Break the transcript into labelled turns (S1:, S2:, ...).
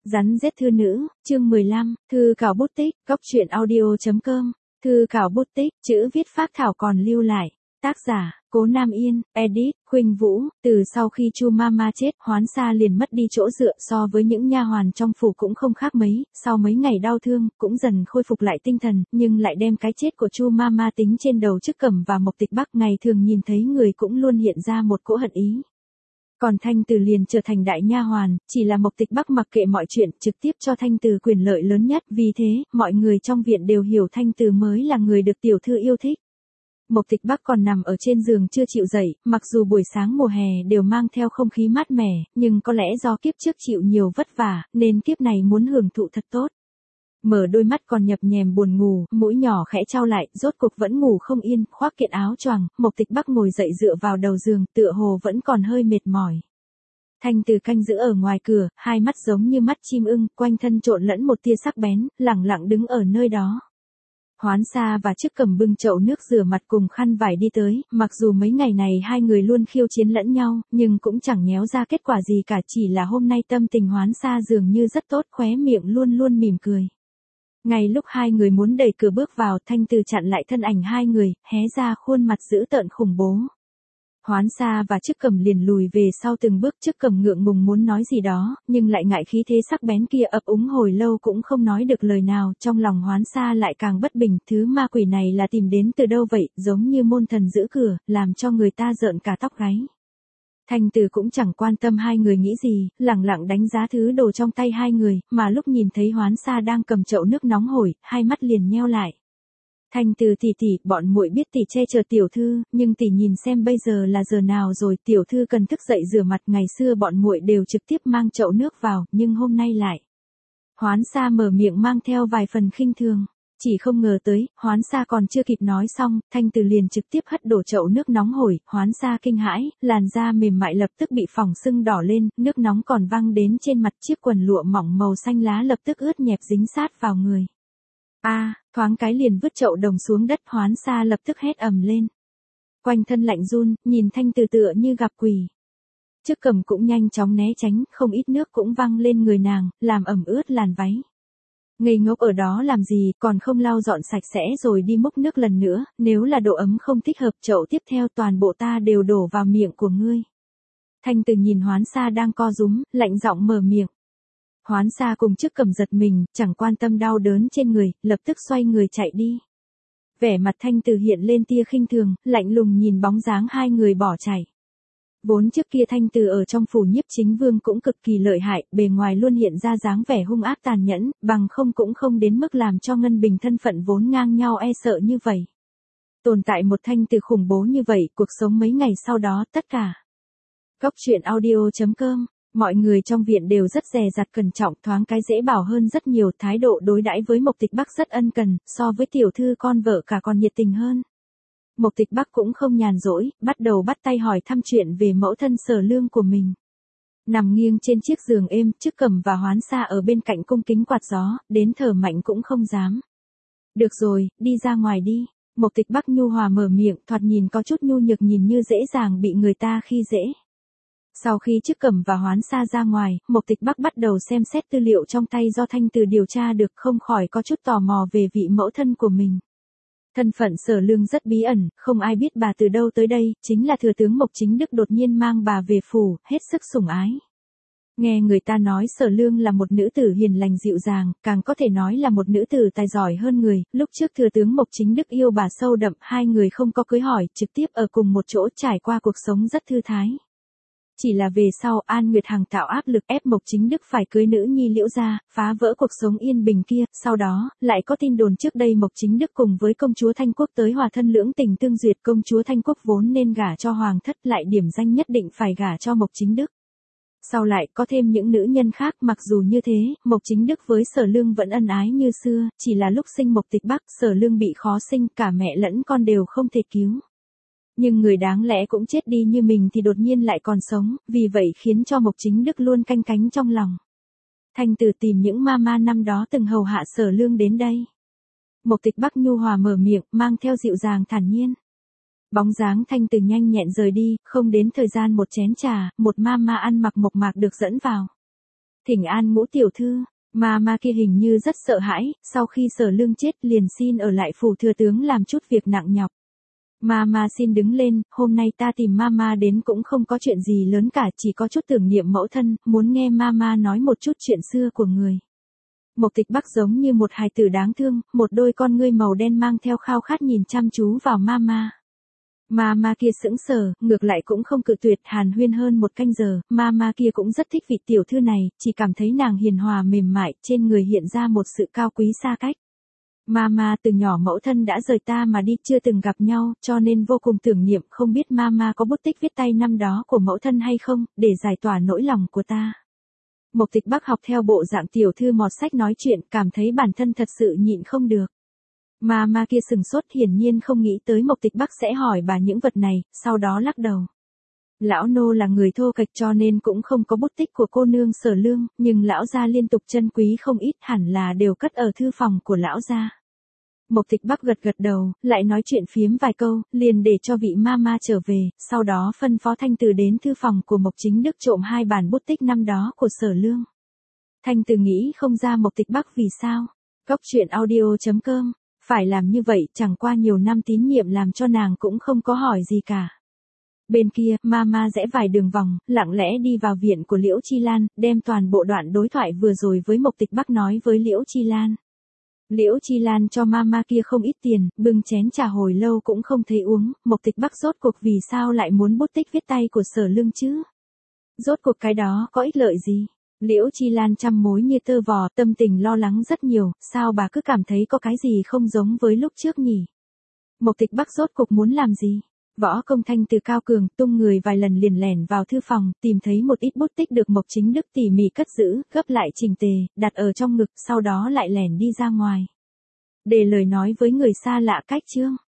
S1: Rắn rết thư nữ, chương 15, thư cảo bút tích, góc truyện audio.com, thư cảo bút tích, chữ viết phác thảo còn lưu lại. Tác giả, Cố Nam Yên, edit, Khuynh Vũ. Từ sau khi Chu Mama chết, Hoán Sa liền mất đi chỗ dựa, so với những nha hoàn trong phủ cũng không khác mấy, sau mấy ngày đau thương, cũng dần khôi phục lại tinh thần, nhưng lại đem cái chết của Chu Mama tính trên đầu Chức Cẩm và Mộc Tịch Bắc, ngày thường nhìn thấy người cũng luôn hiện ra một cỗ hận ý. Còn Thanh Từ liền trở thành đại nha hoàn, chỉ là Mộc Tịch Bắc mặc kệ mọi chuyện, trực tiếp cho Thanh Từ quyền lợi lớn nhất, vì thế, mọi người trong viện đều hiểu Thanh Từ mới là người được tiểu thư yêu thích. Mộc Tịch Bắc còn nằm ở trên giường chưa chịu dậy, mặc dù buổi sáng mùa hè đều mang theo không khí mát mẻ, nhưng có lẽ do kiếp trước chịu nhiều vất vả, nên kiếp này muốn hưởng thụ thật tốt. Mở đôi mắt còn nhập nhèm buồn ngủ, mũi nhỏ khẽ trao lại, rốt cục vẫn ngủ không yên, khoác kiện áo choàng, Mộc Tịch Bắc ngồi dậy dựa vào đầu giường, tựa hồ vẫn còn hơi mệt mỏi. Thanh Từ canh giữ ở ngoài cửa, hai mắt giống như mắt chim ưng, quanh thân trộn lẫn một tia sắc bén, lẳng lặng đứng ở nơi đó. Hoán Sa và Chức Cẩm bưng chậu nước rửa mặt cùng khăn vải đi tới, mặc dù mấy ngày này hai người luôn khiêu chiến lẫn nhau, nhưng cũng chẳng nhéo ra kết quả gì cả, chỉ là hôm nay tâm tình Hoán Sa dường như rất tốt, khóe miệng luôn luôn mỉm cười. Ngay lúc hai người muốn đẩy cửa bước vào, Thanh Từ chặn lại thân ảnh hai người, hé ra khuôn mặt dữ tợn khủng bố. Hoán Sa và Chức Cẩm liền lùi về sau từng bước, Chức Cẩm ngượng ngùng muốn nói gì đó, nhưng lại ngại khí thế sắc bén kia ấp úng hồi lâu cũng không nói được lời nào, trong lòng Hoán Sa lại càng bất bình, thứ ma quỷ này là tìm đến từ đâu vậy, giống như môn thần giữ cửa, làm cho người ta rợn cả tóc gáy. Thanh Từ cũng chẳng quan tâm hai người nghĩ gì, lẳng lặng đánh giá thứ đồ trong tay hai người, mà lúc nhìn thấy Hoán Sa đang cầm chậu nước nóng hổi, hai mắt liền nheo lại. Thanh Từ tỷ tỷ, bọn muội biết tỷ che chở tiểu thư, nhưng tỷ nhìn xem bây giờ là giờ nào rồi, tiểu thư cần thức dậy rửa mặt, ngày xưa bọn muội đều trực tiếp mang chậu nước vào, nhưng hôm nay lại. Hoán Sa mở miệng mang theo vài phần khinh thường. Chỉ không ngờ tới, Hoán Sa còn chưa kịp nói xong, Thanh Từ liền trực tiếp hất đổ chậu nước nóng hổi, Hoán Sa kinh hãi, làn da mềm mại lập tức bị phỏng sưng đỏ lên, nước nóng còn văng đến trên mặt, chiếc quần lụa mỏng màu xanh lá lập tức ướt nhẹp dính sát vào người. Thoáng cái liền vứt chậu đồng xuống đất, Hoán Sa lập tức hét ầm lên. Quanh thân lạnh run, nhìn Thanh Từ tựa như gặp quỷ. Chức Cẩm cũng nhanh chóng né tránh, không ít nước cũng văng lên người nàng, làm ẩm ướt làn váy. Ngây ngốc ở đó làm gì, còn không lau dọn sạch sẽ rồi đi múc nước lần nữa, nếu là độ ấm không thích hợp, chậu tiếp theo toàn bộ ta đều đổ vào miệng của ngươi. Thanh Từ nhìn Hoán Sa đang co rúm, lạnh giọng mở miệng. Hoán Sa cùng Chức Cẩm giật mình, chẳng quan tâm đau đớn trên người, lập tức xoay người chạy đi. Vẻ mặt Thanh Từ hiện lên tia khinh thường, lạnh lùng nhìn bóng dáng hai người bỏ chạy. Vốn trước kia Thanh Từ ở trong phủ Nhiếp Chính Vương cũng cực kỳ lợi hại, bề ngoài luôn hiện ra dáng vẻ hung ác tàn nhẫn, bằng không cũng không đến mức làm cho Ngân Bình thân phận vốn ngang nhau e sợ như vậy. Tồn tại một Thanh Từ khủng bố như vậy, cuộc sống mấy ngày sau đó tất cả. Góc truyện audio.com. Mọi người trong viện đều rất dè dặt cẩn trọng, thoáng cái dễ bảo hơn rất nhiều, thái độ đối đãi với Mộc Tịch Bắc rất ân cần, so với tiểu thư con vợ cả còn nhiệt tình hơn. Mộc Tịch Bắc cũng không nhàn rỗi, bắt đầu bắt tay hỏi thăm chuyện về mẫu thân Sở Lương của mình. Nằm nghiêng trên chiếc giường êm, Chức Cẩm và Hoán Sa ở bên cạnh cung kính quạt gió, đến thở mạnh cũng không dám. Được rồi, đi ra ngoài đi. Mộc Tịch Bắc nhu hòa mở miệng, thoạt nhìn có chút nhu nhược, nhìn như dễ dàng bị người ta khi dễ. Sau khi Chức Cẩm và Hoán Sa ra ngoài, Mộc Tịch Bắc bắt đầu xem xét tư liệu trong tay do Thanh Từ điều tra được, không khỏi có chút tò mò về vị mẫu thân của mình. Thân phận Sở Lương rất bí ẩn, không ai biết bà từ đâu tới đây, chính là thừa tướng Mộc Chính Đức đột nhiên mang bà về phủ, hết sức sủng ái. Nghe người ta nói Sở Lương là một nữ tử hiền lành dịu dàng, càng có thể nói là một nữ tử tài giỏi hơn người, lúc trước thừa tướng Mộc Chính Đức yêu bà sâu đậm, hai người không có cưới hỏi, trực tiếp ở cùng một chỗ trải qua cuộc sống rất thư thái. Chỉ là về sau An Nguyệt Hằng tạo áp lực ép Mộc Chính Đức phải cưới nữ nhi Liễu gia, phá vỡ cuộc sống yên bình kia, sau đó, lại có tin đồn trước đây Mộc Chính Đức cùng với công chúa Thanh Quốc tới hòa thân lưỡng tình tương duyệt, công chúa Thanh Quốc vốn nên gả cho hoàng thất lại điểm danh nhất định phải gả cho Mộc Chính Đức. Sau lại có thêm những nữ nhân khác, mặc dù như thế, Mộc Chính Đức với Sở Lương vẫn ân ái như xưa, chỉ là lúc sinh Mộc Tịch Bắc, Sở Lương bị khó sinh, cả mẹ lẫn con đều không thể cứu. Nhưng người đáng lẽ cũng chết đi như mình thì đột nhiên lại còn sống, vì vậy khiến cho Mộc Chính Đức luôn canh cánh trong lòng. Thanh Từ tìm những mama năm đó từng hầu hạ Sở Lương đến đây. Mộc Tịch Bắc nhu hòa mở miệng, mang theo dịu dàng thản nhiên. Bóng dáng Thanh Từ nhanh nhẹn rời đi, không đến thời gian một chén trà, một mama ăn mặc mộc mạc được dẫn vào. Thỉnh an Ngũ tiểu thư. Mama kia hình như rất sợ hãi, sau khi Sở Lương chết liền xin ở lại phủ thừa tướng làm chút việc nặng nhọc. Mama xin đứng lên, hôm nay ta tìm Mama đến cũng không có chuyện gì lớn cả, chỉ có chút tưởng niệm mẫu thân, muốn nghe Mama nói một chút chuyện xưa của người. Mộc Tịch Bắc giống như một hài tử đáng thương, một đôi con ngươi màu đen mang theo khao khát nhìn chăm chú vào Mama. Mama kia sững sờ, ngược lại cũng không cự tuyệt, hàn huyên hơn một canh giờ, Mama kia cũng rất thích vị tiểu thư này, chỉ cảm thấy nàng hiền hòa mềm mại, trên người hiện ra một sự cao quý xa cách. Mama từ nhỏ mẫu thân đã rời ta mà đi, chưa từng gặp nhau, cho nên vô cùng tưởng niệm, không biết Mama có bút tích viết tay năm đó của mẫu thân hay không, để giải tỏa nỗi lòng của ta. Mộc Tịch Bắc học theo bộ dạng tiểu thư mọt sách nói chuyện, cảm thấy bản thân thật sự nhịn không được. Mama kia sừng sốt, hiển nhiên không nghĩ tới Mộc Tịch Bắc sẽ hỏi bà những vật này, sau đó lắc đầu. Lão nô là người thô kệch cho nên cũng không có bút tích của cô nương Sở Lương, nhưng lão gia liên tục chân quý không ít, hẳn là đều cất ở thư phòng của lão gia. Mộc Tịch Bắc gật gật đầu, lại nói chuyện phiếm vài câu, liền để cho vị Mama trở về, sau đó phân phó Thanh Từ đến thư phòng của Mộc Chính Đức trộm 2 bản bút tích năm đó của Sở Lương. Thanh Từ nghĩ không ra Mộc Tịch Bắc vì sao. Góc truyện audio.com, phải làm như vậy, chẳng qua nhiều năm tín nhiệm làm cho nàng cũng không có hỏi gì cả. Bên kia, Mama rẽ vài đường vòng, lặng lẽ đi vào viện của Liễu Chi Lan, đem toàn bộ đoạn đối thoại vừa rồi với Mộc Tịch Bắc nói với Liễu Chi Lan. Liễu Chi Lan cho Mama kia không ít tiền, bưng chén trà hồi lâu cũng không thấy uống, Mộc Tịch Bắc rốt cuộc vì sao lại muốn bút tích viết tay của Sở Lương chứ? Rốt cuộc cái đó có ích lợi gì? Liễu Chi Lan trăm mối như tơ vò, tâm tình lo lắng rất nhiều, sao bà cứ cảm thấy có cái gì không giống với lúc trước nhỉ? Mộc Tịch Bắc rốt cuộc muốn làm gì? Võ công Thanh Từ cao cường, tung người vài lần liền lẻn vào thư phòng, tìm thấy một ít bút tích được Mộc Chính Đức tỉ mỉ cất giữ, gấp lại chỉnh tề, đặt ở trong ngực, sau đó lại lẻn đi ra ngoài. Để lời nói với người xa lạ cách chương.